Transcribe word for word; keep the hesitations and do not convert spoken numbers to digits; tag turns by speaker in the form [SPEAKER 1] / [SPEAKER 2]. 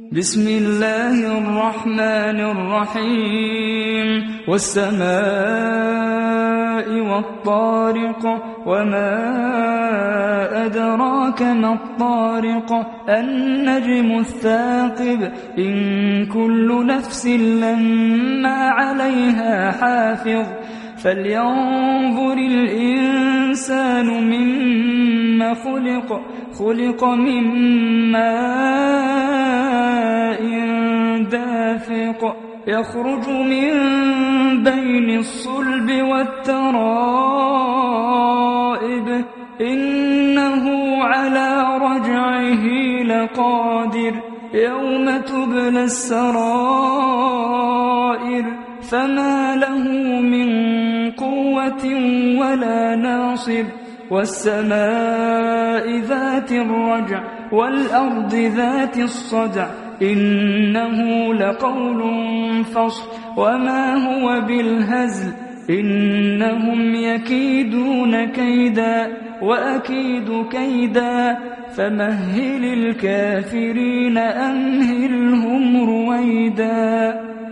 [SPEAKER 1] بسم الله الرحمن الرحيم والسماء والطارق وما أدراك ما الطارق النجم الثاقب إن كل نفس لما عليها حافظ فلينظر الإنسان مما خلق خلق من ماء دافق يخرج من بين الصلب والترائب إنه على رجعه لقادر يوم تبلى السرائر فما له من قوة ولا ناصر والسماء ذات الرجع والأرض ذات الصدع إنه لقول فصل وما هو بالهزل إنهم يكيدون كيدا وأكيد كيدا فمهل الكافرين أمهلهم رويدا.